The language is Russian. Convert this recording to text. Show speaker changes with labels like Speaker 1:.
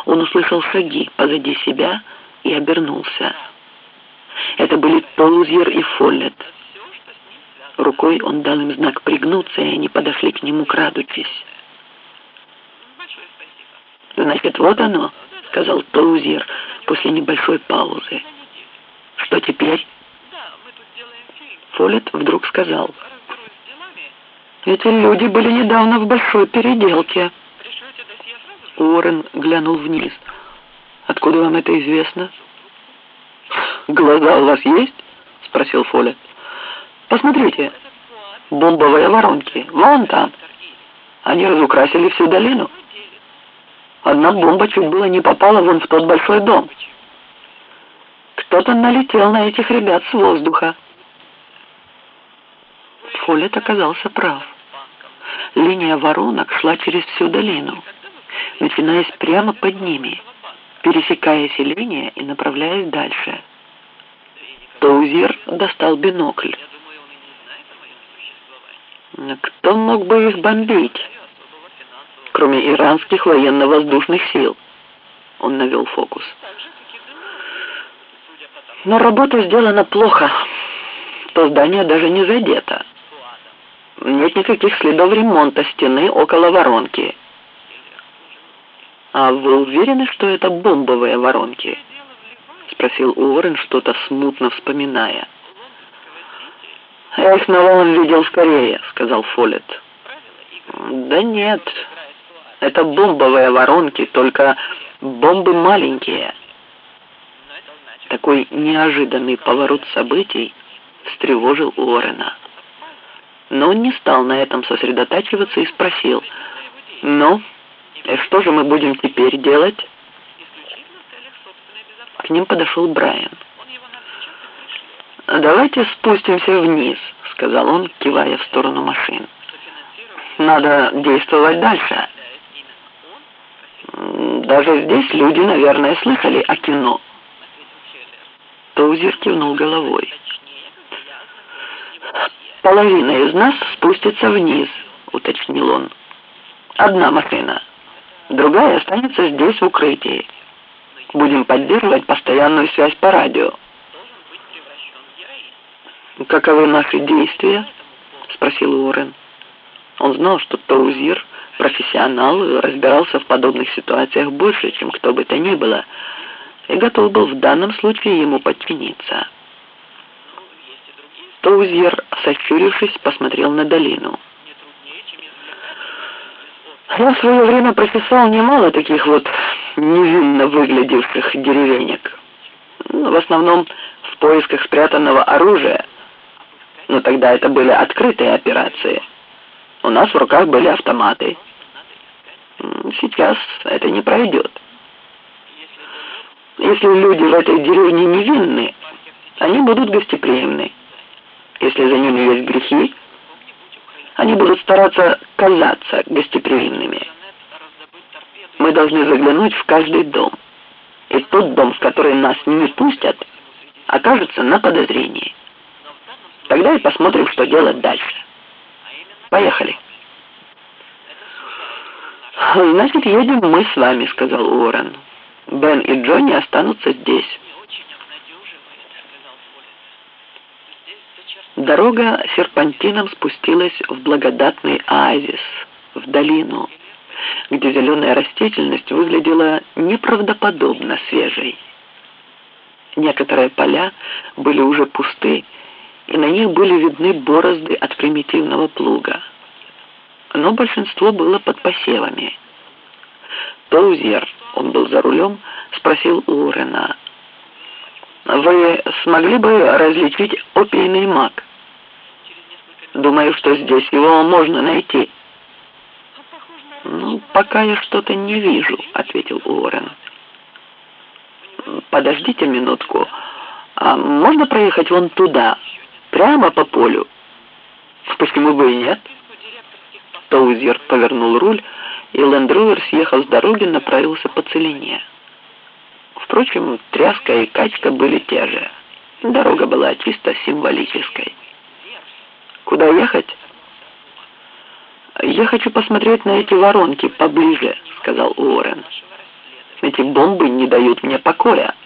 Speaker 1: Он услышал шаги позади себя и обернулся. Это были Тоузьер и Фоллетт. Рукой он дал им знак пригнуться, и они подошли к нему, крадучись. «Значит, вот оно», — сказал Тоузьер после небольшой паузы. «Что теперь?» Фоллетт вдруг сказал: «Эти люди были недавно в большой переделке». Уоррен глянул вниз. «Откуда вам это известно?» «Глаза у вас есть?» — спросил Фоллетт. «Посмотрите, бомбовые воронки, вон там. Они разукрасили всю долину. Одна бомба чуть было не попала вон в тот большой дом. Кто-то налетел на этих ребят с воздуха». Фоллетт оказался прав. Линия воронок шла через всю долину, начинаясь прямо под ними, пересекая селение и направляясь дальше. Тоузьер достал бинокль. «Кто мог бы их бомбить, кроме иранских военно-воздушных сил?» Он навел фокус. «Но работа сделана плохо. То здание даже не задето. Нет никаких следов ремонта стены около воронки». «А вы уверены, что это бомбовые воронки?» — спросил Уоррен, что-то смутно вспоминая. «Я их на волн видел скорее», — сказал Фоллетт. «Да нет, это бомбовые воронки, только бомбы маленькие». Такой неожиданный поворот событий встревожил Уоррена. Но он не стал на этом сосредотачиваться и спросил: «Ну, и что же мы будем теперь делать?» К ним подошел Брайан. «Давайте спустимся вниз», — сказал он, кивая в сторону машин. «Надо действовать дальше. Даже здесь люди, наверное, слышали о кино». Тоузьер кивнул головой. «Половина из нас спустится вниз», — уточнил он. «Одна машина. Другая останется здесь в укрытии. Будем поддерживать постоянную связь по радио». «Каковы наши действия?» — спросил Уоррен. Он знал, что Тоузьер профессионал и разбирался в подобных ситуациях больше, чем кто бы то ни было, и готов был в данном случае ему подчиниться. Тоузьер, сощурившись, посмотрел на долину. «Я в свое время прочесал немало таких вот невинно выглядевших деревенек. В основном в поисках спрятанного оружия. Но тогда это были открытые операции. У нас в руках были автоматы. Сейчас это не пройдет. Если люди в этой деревне невинны, они будут гостеприимны. Если за ними есть грехи, они будут стараться казаться гостеприимными. Мы должны заглянуть в каждый дом. И тот дом, в который нас не пустят, окажется на подозрении. Тогда и посмотрим, что делать дальше. Поехали». «Значит, едем мы с вами», — сказал Уоррен. «Бен и Джонни останутся здесь». Дорога серпантином спустилась в благодатный оазис, в долину, где зеленая растительность выглядела неправдоподобно свежей. Некоторые поля были уже пусты, и на них были видны борозды от примитивного плуга. Но большинство было под посевами. Тоузьер, он был за рулем, спросил Уоррена: «Вы смогли бы различить опийный мак?» «Думаю, что здесь его можно найти». «Пока я что-то не вижу», — ответил Уоррен. «Подождите минутку. А можно проехать вон туда, прямо по полю?» «Почему бы и нет?» Тоузьер повернул руль, и Лэнд-Ровер, съехав с дороги, направился по целине. Впрочем, тряска и качка были те же. Дорога была чисто символической. «Куда ехать?» «Я хочу посмотреть на эти воронки поближе», — сказал Уоррен. «Эти бомбы не дают мне покоя.